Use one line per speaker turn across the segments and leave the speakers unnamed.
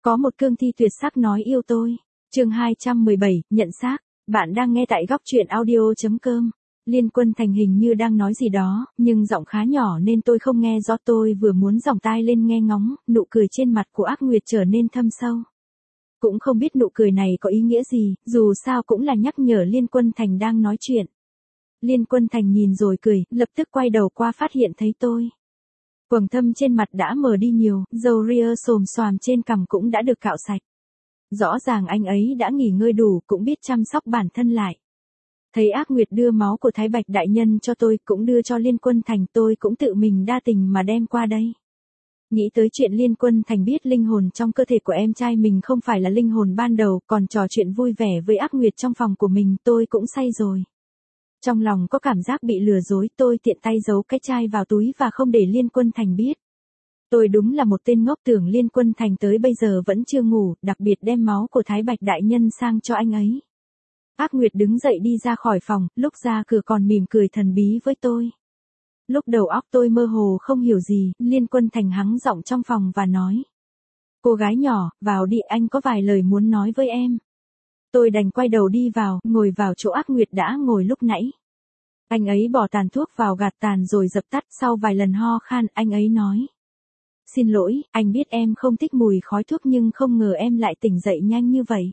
Có một cương thi tuyệt sắc nói yêu tôi. Chương 217, nhận xác. Bạn đang nghe tại góc truyện audio.com. Liên Quân Thành hình như đang nói gì đó, nhưng giọng khá nhỏ nên tôi không nghe rõ. Tôi vừa muốn giỏng tai lên nghe ngóng, nụ cười trên mặt của Ác Nguyệt trở nên thâm sâu. Cũng không biết nụ cười này có ý nghĩa gì, dù sao cũng là nhắc nhở Liên Quân Thành đang nói chuyện. Liên Quân Thành nhìn rồi cười, lập tức quay đầu qua phát hiện thấy tôi. Quầng thâm trên mặt đã mờ đi nhiều, râu ria xồm xoàm trên cằm cũng đã được cạo sạch. Rõ ràng anh ấy đã nghỉ ngơi đủ, cũng biết chăm sóc bản thân lại. Thấy Ác Nguyệt đưa máu của Thái Bạch đại nhân cho tôi, cũng đưa cho Liên Quân Thành, tôi cũng tự mình đa tình mà đem qua đây. Nghĩ tới chuyện Liên Quân Thành biết linh hồn trong cơ thể của em trai mình không phải là linh hồn ban đầu, còn trò chuyện vui vẻ với Ác Nguyệt trong phòng của mình, tôi cũng say rồi. Trong lòng có cảm giác bị lừa dối, tôi tiện tay giấu cái chai vào túi và không để Liên Quân Thành biết. Tôi đúng là một tên ngốc, tưởng Liên Quân Thành tới bây giờ vẫn chưa ngủ, đặc biệt đem máu của Thái Bạch đại nhân sang cho anh ấy. Ác Nguyệt đứng dậy đi ra khỏi phòng, lúc ra cửa còn mỉm cười thần bí với tôi. Lúc đầu óc tôi mơ hồ không hiểu gì, Liên Quân Thành hắng giọng trong phòng và nói. Cô gái nhỏ, vào đi, anh có vài lời muốn nói với em. Tôi đành quay đầu đi vào, ngồi vào chỗ Ác Nguyệt đã ngồi lúc nãy. Anh ấy bỏ tàn thuốc vào gạt tàn rồi dập tắt, sau vài lần ho khan, anh ấy nói. Xin lỗi, anh biết em không thích mùi khói thuốc nhưng không ngờ em lại tỉnh dậy nhanh như vậy.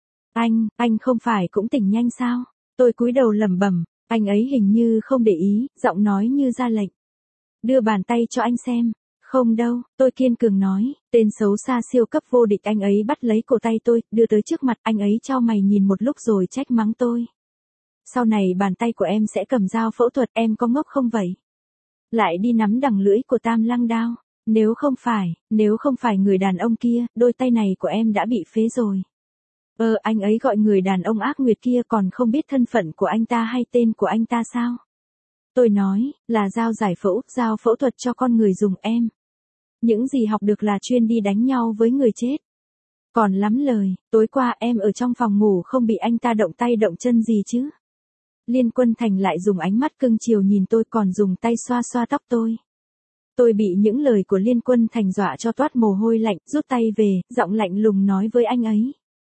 Anh không phải cũng tỉnh nhanh sao? Tôi cúi đầu lẩm bẩm, anh ấy hình như không để ý, giọng nói như ra lệnh. Đưa bàn tay cho anh xem. Không đâu, tôi kiên cường nói, tên xấu xa siêu cấp vô địch. Anh ấy bắt lấy cổ tay tôi, đưa tới trước mặt, anh ấy chau mày nhìn một lúc rồi trách mắng tôi. Sau này bàn tay của em sẽ cầm dao phẫu thuật, em có ngốc không vậy? Lại đi nắm đằng lưỡi của Tam Lăng đao. Nếu không phải người đàn ông kia, đôi tay này của em đã bị phế rồi. Anh ấy gọi người đàn ông Ác Nguyệt kia còn không biết thân phận của anh ta hay tên của anh ta sao? Tôi nói, là dao giải phẫu, dao phẫu thuật cho con người dùng em. Những gì học được là chuyên đi đánh nhau với người chết. Còn lắm lời, tối qua em ở trong phòng ngủ không bị anh ta động tay động chân gì chứ? Liên Quân Thành lại dùng ánh mắt cưng chiều nhìn tôi, còn dùng tay xoa xoa tóc tôi. Tôi bị những lời của Liên Quân Thành dọa cho toát mồ hôi lạnh, rút tay về, giọng lạnh lùng nói với anh ấy.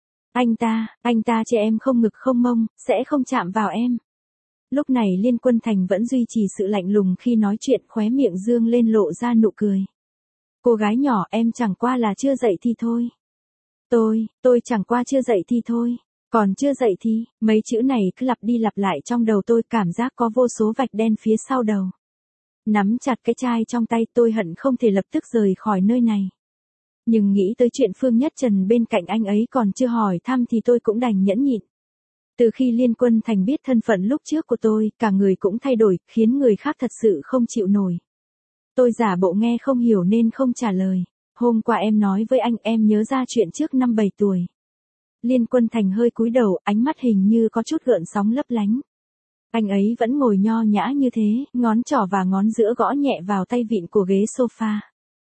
Anh ta chê em không ngực không mông, sẽ không chạm vào em. Lúc này Liên Quân Thành vẫn duy trì sự lạnh lùng khi nói chuyện, khóe miệng dương lên lộ ra nụ cười. Cô gái nhỏ, em chẳng qua là chưa dậy thì thôi. Tôi chẳng qua chưa dậy thì thôi. Còn chưa dậy thì, mấy chữ này cứ lặp đi lặp lại trong đầu tôi, cảm giác có vô số vạch đen phía sau đầu. Nắm chặt cái chai trong tay, tôi hận không thể lập tức rời khỏi nơi này. Nhưng nghĩ tới chuyện Phương Nhất Trần bên cạnh anh ấy còn chưa hỏi thăm thì tôi cũng đành nhẫn nhịn. Từ khi Liên Quân Thành biết thân phận lúc trước của tôi, cả người cũng thay đổi, khiến người khác thật sự không chịu nổi. Tôi giả bộ nghe không hiểu nên không trả lời. Hôm qua em nói với anh, em nhớ ra chuyện trước năm 7 tuổi. Liên Quân Thành hơi cúi đầu, ánh mắt hình như có chút gợn sóng lấp lánh. Anh ấy vẫn ngồi nho nhã như thế, ngón trỏ và ngón giữa gõ nhẹ vào tay vịn của ghế sofa.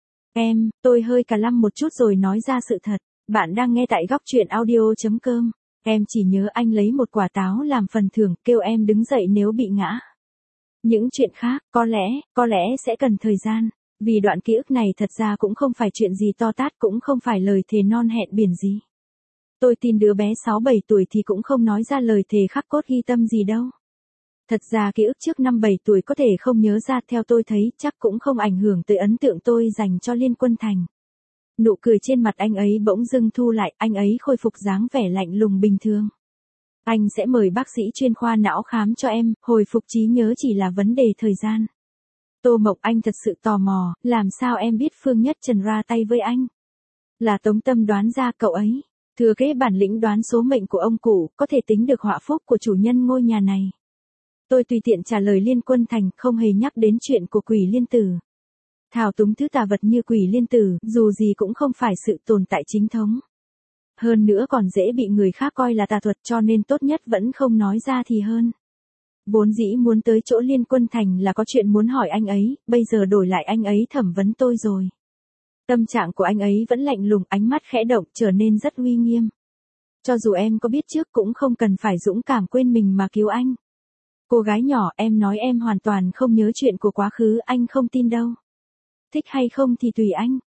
Tôi hơi cà lăm một chút rồi nói ra sự thật. Bạn đang nghe tại góc truyện audio.com. Em chỉ nhớ anh lấy một quả táo làm phần thưởng, kêu em đứng dậy nếu bị ngã. Những chuyện khác, có lẽ sẽ cần thời gian. Vì đoạn ký ức này thật ra cũng không phải chuyện gì to tát, cũng không phải lời thề non hẹn biển gì. Tôi tin đứa bé 6-7 tuổi thì cũng không nói ra lời thề khắc cốt ghi tâm gì đâu. Thật ra ký ức trước năm 7 tuổi có thể không nhớ ra, theo tôi thấy chắc cũng không ảnh hưởng tới ấn tượng tôi dành cho Liên Quân Thành. Nụ cười trên mặt anh ấy bỗng dưng thu lại, anh ấy khôi phục dáng vẻ lạnh lùng bình thường. Anh sẽ mời bác sĩ chuyên khoa não khám cho em, hồi phục trí nhớ chỉ là vấn đề thời gian. Tô Mộc, anh thật sự tò mò, làm sao em biết Phương Nhất Trần ra tay với anh? Là Tống Tâm đoán ra cậu ấy. Thừa kế bản lĩnh đoán số mệnh của ông cụ, có thể tính được họa phúc của chủ nhân ngôi nhà này. Tôi tùy tiện trả lời Liên Quân Thành, không hề nhắc đến chuyện của Quỷ Liên Tử. Thao túng thứ tà vật như Quỷ Liên Tử, dù gì cũng không phải sự tồn tại chính thống. Hơn nữa còn dễ bị người khác coi là tà thuật, cho nên tốt nhất vẫn không nói ra thì hơn. Vốn dĩ muốn tới chỗ Liên Quân Thành là có chuyện muốn hỏi anh ấy, bây giờ đổi lại anh ấy thẩm vấn tôi rồi. Tâm trạng của anh ấy vẫn lạnh lùng, ánh mắt khẽ động, trở nên rất uy nghiêm. Cho dù em có biết trước cũng không cần phải dũng cảm quên mình mà cứu anh. Cô gái nhỏ, em nói em hoàn toàn không nhớ chuyện của quá khứ, anh không tin đâu. Thích hay không thì tùy anh.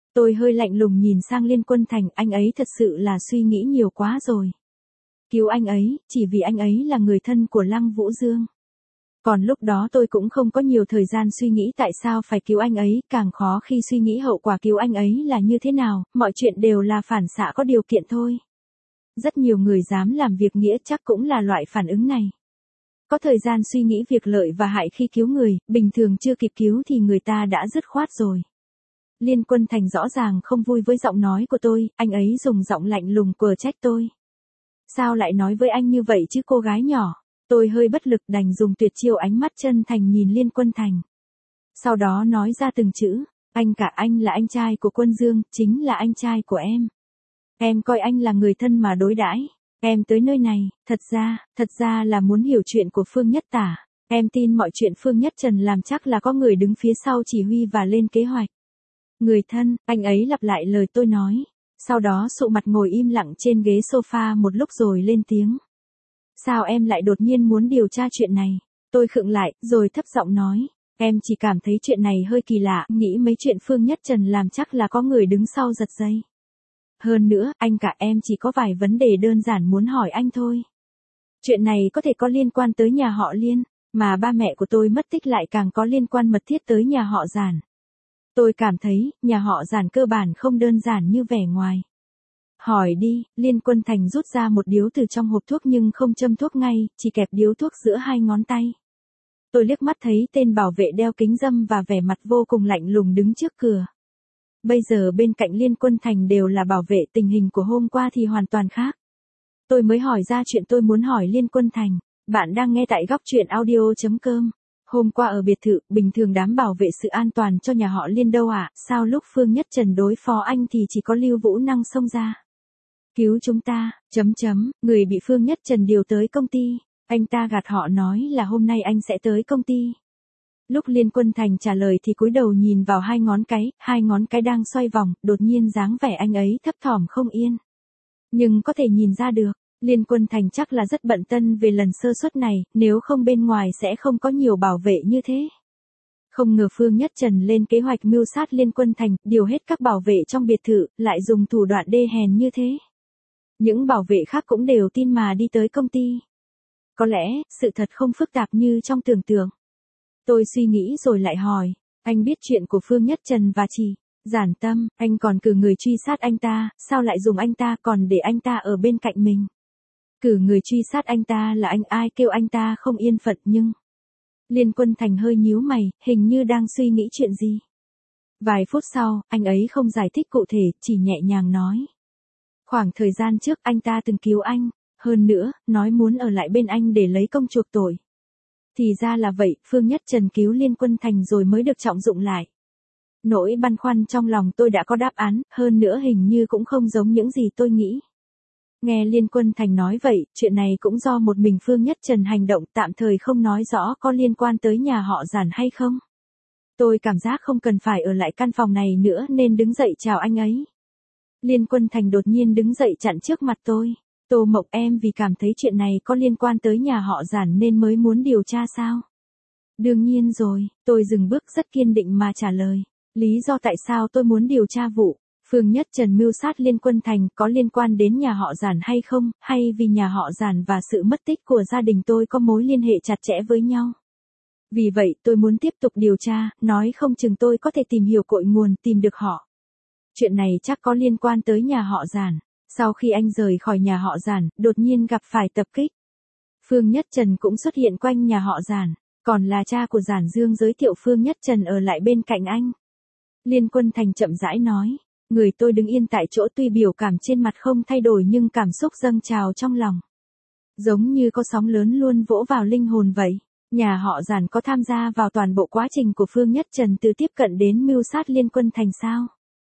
Tôi hơi lạnh lùng nhìn sang Liên Quân Thành, anh ấy thật sự là suy nghĩ nhiều quá rồi. Cứu anh ấy, chỉ vì anh ấy là người thân của Lăng Vũ Dương. Còn lúc đó tôi cũng không có nhiều thời gian suy nghĩ tại sao phải cứu anh ấy, càng khó khi suy nghĩ hậu quả cứu anh ấy là như thế nào, mọi chuyện đều là phản xạ có điều kiện thôi. Rất nhiều người dám làm việc nghĩa chắc cũng là loại phản ứng này. Có thời gian suy nghĩ việc lợi và hại khi cứu người, bình thường chưa kịp cứu thì người ta đã dứt khoát rồi. Liên Quân Thành rõ ràng không vui với giọng nói của tôi, anh ấy dùng giọng lạnh lùng quờ trách tôi. Sao lại nói với anh như vậy chứ cô gái nhỏ? Tôi hơi bất lực đành dùng tuyệt chiêu ánh mắt chân thành nhìn Liên Quân Thành. Sau đó nói ra từng chữ, anh cả anh là anh trai của Quân Dương, chính là anh trai của em. Em coi anh là người thân mà đối đãi. Em tới nơi này, thật ra là muốn hiểu chuyện của Phương Nhất Tả. Em tin mọi chuyện Phương Nhất Trần làm chắc là có người đứng phía sau chỉ huy và lên kế hoạch. Người thân, anh ấy lặp lại lời tôi nói. Sau đó sụ mặt ngồi im lặng trên ghế sofa một lúc rồi lên tiếng. Sao em lại đột nhiên muốn điều tra chuyện này? Tôi khựng lại, rồi thấp giọng nói. Em chỉ cảm thấy chuyện này hơi kỳ lạ, nghĩ mấy chuyện Phương Nhất Trần làm chắc là có người đứng sau giật dây. Hơn nữa, anh cả em chỉ có vài vấn đề đơn giản muốn hỏi anh thôi. Chuyện này có thể có liên quan tới nhà họ Liên, mà ba mẹ của tôi mất tích lại càng có liên quan mật thiết tới nhà họ Giản. Tôi cảm thấy, nhà họ Giản cơ bản không đơn giản như vẻ ngoài. Hỏi đi, Liên Quân Thành rút ra một điếu từ trong hộp thuốc nhưng không châm thuốc ngay, chỉ kẹp điếu thuốc giữa hai ngón tay. Tôi liếc mắt thấy tên bảo vệ đeo kính râm và vẻ mặt vô cùng lạnh lùng đứng trước cửa. Bây giờ bên cạnh Liên Quân Thành đều là bảo vệ, tình hình của hôm qua thì hoàn toàn khác. Tôi mới hỏi ra chuyện tôi muốn hỏi Liên Quân Thành. Bạn đang nghe tại góc truyện audio.com. Hôm qua ở biệt thự, bình thường đám bảo vệ sự an toàn cho nhà họ Liên đâu ạ? Sao lúc Phương Nhất Trần đối phó anh thì chỉ có Lưu Vũ Năng xông ra? Cứu chúng ta, người bị Phương Nhất Trần điều tới công ty. Anh ta gạt họ nói là hôm nay anh sẽ tới công ty. Lúc Liên Quân Thành trả lời thì cúi đầu nhìn vào hai ngón cái đang xoay vòng, đột nhiên dáng vẻ anh ấy thấp thỏm không yên. Nhưng có thể nhìn ra được, Liên Quân Thành chắc là rất bận tâm về lần sơ suất này, nếu không bên ngoài sẽ không có nhiều bảo vệ như thế. Không ngờ Phương Nhất Trần lên kế hoạch mưu sát Liên Quân Thành, điều hết các bảo vệ trong biệt thự, lại dùng thủ đoạn đê hèn như thế. Những bảo vệ khác cũng đều tin mà đi tới công ty. Có lẽ, sự thật không phức tạp như trong tưởng tượng. Tôi suy nghĩ rồi lại hỏi, anh biết chuyện của Phương Nhất Trần và chị Giản Tâm, anh còn cử người truy sát anh ta, sao lại dùng anh ta còn để anh ta ở bên cạnh mình? Cử người truy sát anh ta là anh ai kêu anh ta không yên phận nhưng... Liên Quân Thành hơi nhíu mày, hình như đang suy nghĩ chuyện gì. Vài phút sau, anh ấy không giải thích cụ thể, chỉ nhẹ nhàng nói. Khoảng thời gian trước anh ta từng cứu anh, hơn nữa, nói muốn ở lại bên anh để lấy công chuộc tội. Thì ra là vậy, Phương Nhất Trần cứu Liên Quân Thành rồi mới được trọng dụng lại. Nỗi băn khoăn trong lòng tôi đã có đáp án, hơn nữa hình như cũng không giống những gì tôi nghĩ. Nghe Liên Quân Thành nói vậy, chuyện này cũng do một mình Phương Nhất Trần hành động, tạm thời không nói rõ có liên quan tới nhà họ Giản hay không. Tôi cảm giác không cần phải ở lại căn phòng này nữa nên đứng dậy chào anh ấy. Liên Quân Thành đột nhiên đứng dậy chặn trước mặt tôi. Tô Mộc, em vì cảm thấy chuyện này có liên quan tới nhà họ Giản nên mới muốn điều tra sao? Đương nhiên rồi, tôi dừng bước rất kiên định mà trả lời. Lý do tại sao tôi muốn điều tra vụ Phương Nhất Trần mưu sát Liên Quân Thành có liên quan đến nhà họ Giản hay không, hay vì nhà họ Giản và sự mất tích của gia đình tôi có mối liên hệ chặt chẽ với nhau. Vì vậy tôi muốn tiếp tục điều tra, nói không chừng tôi có thể tìm hiểu cội nguồn, tìm được họ. Chuyện này chắc có liên quan tới nhà họ Giản. Sau khi anh rời khỏi nhà họ Giản, đột nhiên gặp phải tập kích. Phương Nhất Trần cũng xuất hiện quanh nhà họ Giản, còn là cha của Giản Dương giới thiệu Phương Nhất Trần ở lại bên cạnh anh. Liên Quân Thành chậm rãi nói, người tôi đứng yên tại chỗ tuy biểu cảm trên mặt không thay đổi nhưng cảm xúc dâng trào trong lòng. Giống như có sóng lớn luôn vỗ vào linh hồn vậy. Nhà họ Giản có tham gia vào toàn bộ quá trình của Phương Nhất Trần từ tiếp cận đến mưu sát Liên Quân Thành sao?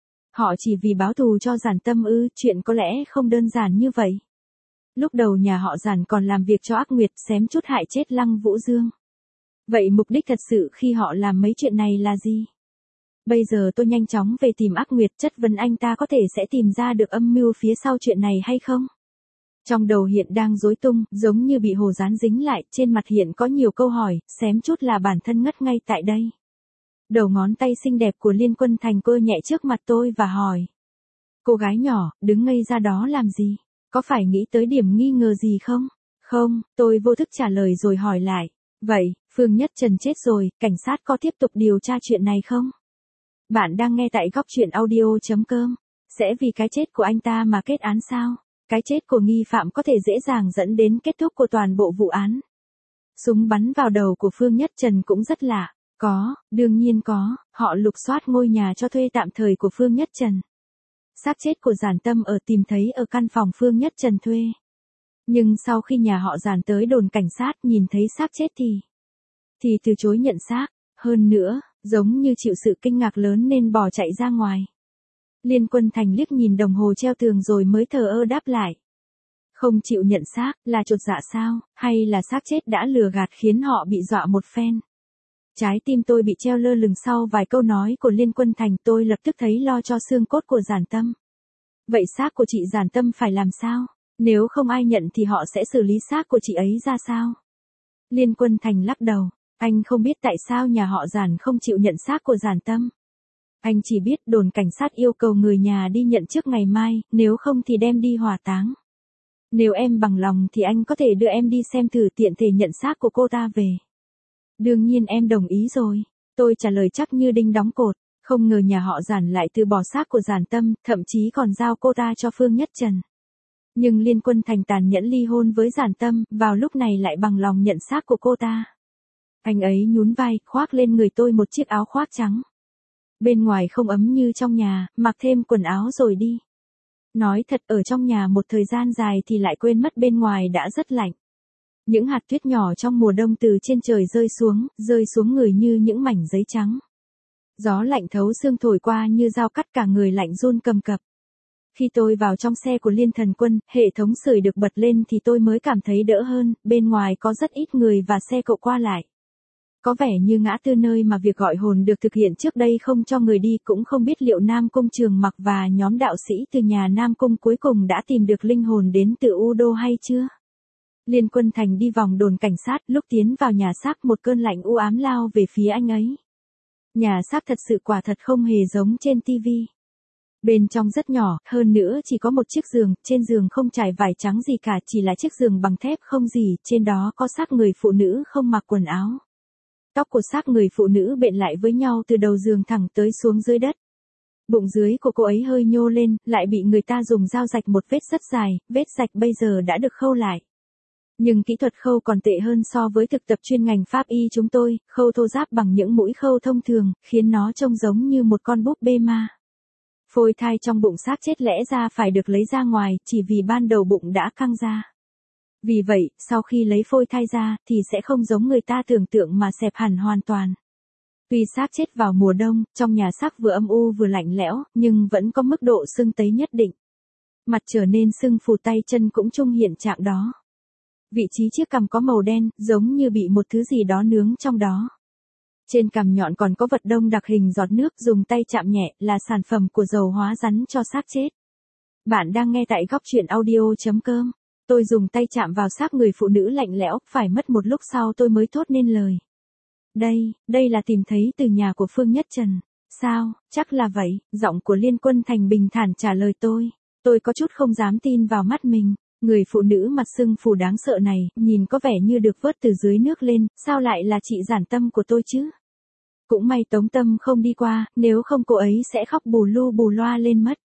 Họ chỉ vì báo thù cho Giản Tâm ư? Chuyện có lẽ không đơn giản như vậy. Lúc đầu nhà họ Giản còn làm việc cho Ác Nguyệt, xém chút hại chết Lăng Vũ Dương. Vậy mục đích thật sự khi họ làm mấy chuyện này là gì? Bây giờ tôi nhanh chóng về tìm Ác Nguyệt, chất vấn anh ta có thể sẽ tìm ra được âm mưu phía sau chuyện này hay không? Trong đầu hiện đang rối tung, giống như bị hồ dán dính lại, trên mặt hiện có nhiều câu hỏi, xém chút là bản thân ngất ngay tại đây. Đầu ngón tay xinh đẹp của Liên Quân Thành cơ nhẹ trước mặt tôi và hỏi. Cô gái nhỏ, đứng ngây ra đó làm gì? Có phải nghĩ tới điểm nghi ngờ gì không? Không, tôi vô thức trả lời rồi hỏi lại. Vậy, Phương Nhất Trần chết rồi, cảnh sát có tiếp tục điều tra chuyện này không? Bạn đang nghe tại góc truyện audio.com. Sẽ vì cái chết của anh ta mà kết án sao? Cái chết của nghi phạm có thể dễ dàng dẫn đến kết thúc của toàn bộ vụ án. Súng bắn vào đầu của Phương Nhất Trần cũng rất lạ. Có, đương nhiên có, họ lục soát ngôi nhà cho thuê tạm thời của Phương Nhất Trần. Xác chết của Giản Tâm tìm thấy ở căn phòng Phương Nhất Trần thuê. Nhưng sau khi nhà họ Giản tới đồn cảnh sát nhìn thấy xác chết thì từ chối nhận xác. Hơn nữa, giống như chịu sự kinh ngạc lớn nên bỏ chạy ra ngoài. Liên Quân Thành liếc nhìn đồng hồ treo tường rồi mới thờ ơ đáp lại. Không chịu nhận xác, là chột dạ sao, hay là xác chết đã lừa gạt khiến họ bị dọa một phen. Trái tim tôi bị treo lơ lửng sau vài câu nói của Liên Quân Thành, tôi lập tức thấy lo cho xương cốt của Giản Tâm. Vậy xác của chị Giản Tâm phải làm sao? Nếu không ai nhận thì họ sẽ xử lý xác của chị ấy ra sao? Liên Quân Thành lắc đầu, anh không biết tại sao nhà họ Giản không chịu nhận xác của Giản Tâm. Anh chỉ biết đồn cảnh sát yêu cầu người nhà đi nhận trước ngày mai, nếu không thì đem đi hỏa táng. Nếu em bằng lòng thì anh có thể đưa em đi xem thử tiện thể nhận xác của cô ta về. Đương nhiên em đồng ý rồi. Tôi trả lời chắc như đinh đóng cột. Không ngờ nhà họ Giản lại từ bỏ xác của Giản Tâm, thậm chí còn giao cô ta cho Phương Nhất Trần. Nhưng Liên Quân Thành tàn nhẫn ly hôn với Giản Tâm, vào lúc này lại bằng lòng nhận xác của cô ta. Anh ấy nhún vai, khoác lên người tôi một chiếc áo khoác trắng. Bên ngoài không ấm như trong nhà, mặc thêm quần áo rồi đi. Nói thật, ở trong nhà một thời gian dài thì lại quên mất bên ngoài đã rất lạnh. Những hạt tuyết nhỏ trong mùa đông từ trên trời rơi xuống người như những mảnh giấy trắng. Gió lạnh thấu xương thổi qua như dao cắt cả người lạnh run cầm cập. Khi tôi vào trong xe của Liên Thần Quân, hệ thống sưởi được bật lên thì tôi mới cảm thấy đỡ hơn, bên ngoài có rất ít người và xe cộ qua lại. Có vẻ như ngã tư nơi mà việc gọi hồn được thực hiện trước đây không cho người đi, cũng không biết liệu Nam Cung Trường Mặc và nhóm đạo sĩ từ nhà Nam Cung cuối cùng đã tìm được linh hồn đến từ U Đô hay chưa. Liên Quân Thành đi vòng đồn cảnh sát, lúc tiến vào nhà xác một cơn lạnh u ám lao về phía anh ấy. Nhà xác thật sự quả thật không hề giống trên TV. Bên trong rất nhỏ, hơn nữa chỉ có một chiếc giường, trên giường không trải vải trắng gì cả, chỉ là chiếc giường bằng thép không gì, trên đó có xác người phụ nữ không mặc quần áo. Tóc của xác người phụ nữ bện lại với nhau từ đầu giường thẳng tới xuống dưới đất. Bụng dưới của cô ấy hơi nhô lên, lại bị người ta dùng dao rạch một vết rất dài, vết rạch bây giờ đã được khâu lại. Nhưng kỹ thuật khâu còn tệ hơn so với thực tập chuyên ngành pháp y chúng tôi, khâu thô ráp bằng những mũi khâu thông thường, khiến nó trông giống như một con búp bê ma. Phôi thai trong bụng xác chết lẽ ra phải được lấy ra ngoài, chỉ vì ban đầu bụng đã căng ra. Vì vậy, sau khi lấy phôi thai ra, thì sẽ không giống người ta tưởng tượng mà xẹp hẳn hoàn toàn. Tuy xác chết vào mùa đông, trong nhà xác vừa âm u vừa lạnh lẽo, nhưng vẫn có mức độ sưng tấy nhất định. Mặt trở nên sưng phù, tay chân cũng chung hiện trạng đó. Vị trí chiếc cằm có màu đen, giống như bị một thứ gì đó nướng trong đó. Trên cằm nhọn còn có vật đông đặc hình giọt nước, dùng tay chạm nhẹ, là sản phẩm của dầu hóa rắn cho xác chết. Bạn đang nghe tại góc truyện audio.com. Tôi dùng tay chạm vào xác người phụ nữ lạnh lẽo, phải mất một lúc sau tôi mới thốt nên lời. Đây là tìm thấy từ nhà của Phương Nhất Trần. Sao, chắc là vậy, giọng của Liên Quân Thành bình thản trả lời tôi. Tôi có chút không dám tin vào mắt mình. Người phụ nữ mặt sưng phù đáng sợ này, nhìn có vẻ như được vớt từ dưới nước lên, sao lại là chị Giản Tâm của tôi chứ? Cũng may Tống Tâm không đi qua, nếu không cô ấy sẽ khóc bù lu bù loa lên mất.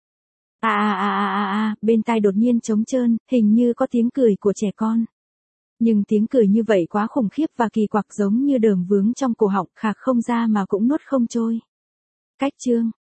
Bên tai đột nhiên trống trơn, hình như có tiếng cười của trẻ con. Nhưng tiếng cười như vậy quá khủng khiếp và kỳ quặc, giống như đờm vướng trong cổ họng, khạc không ra mà cũng nuốt không trôi. Cách chương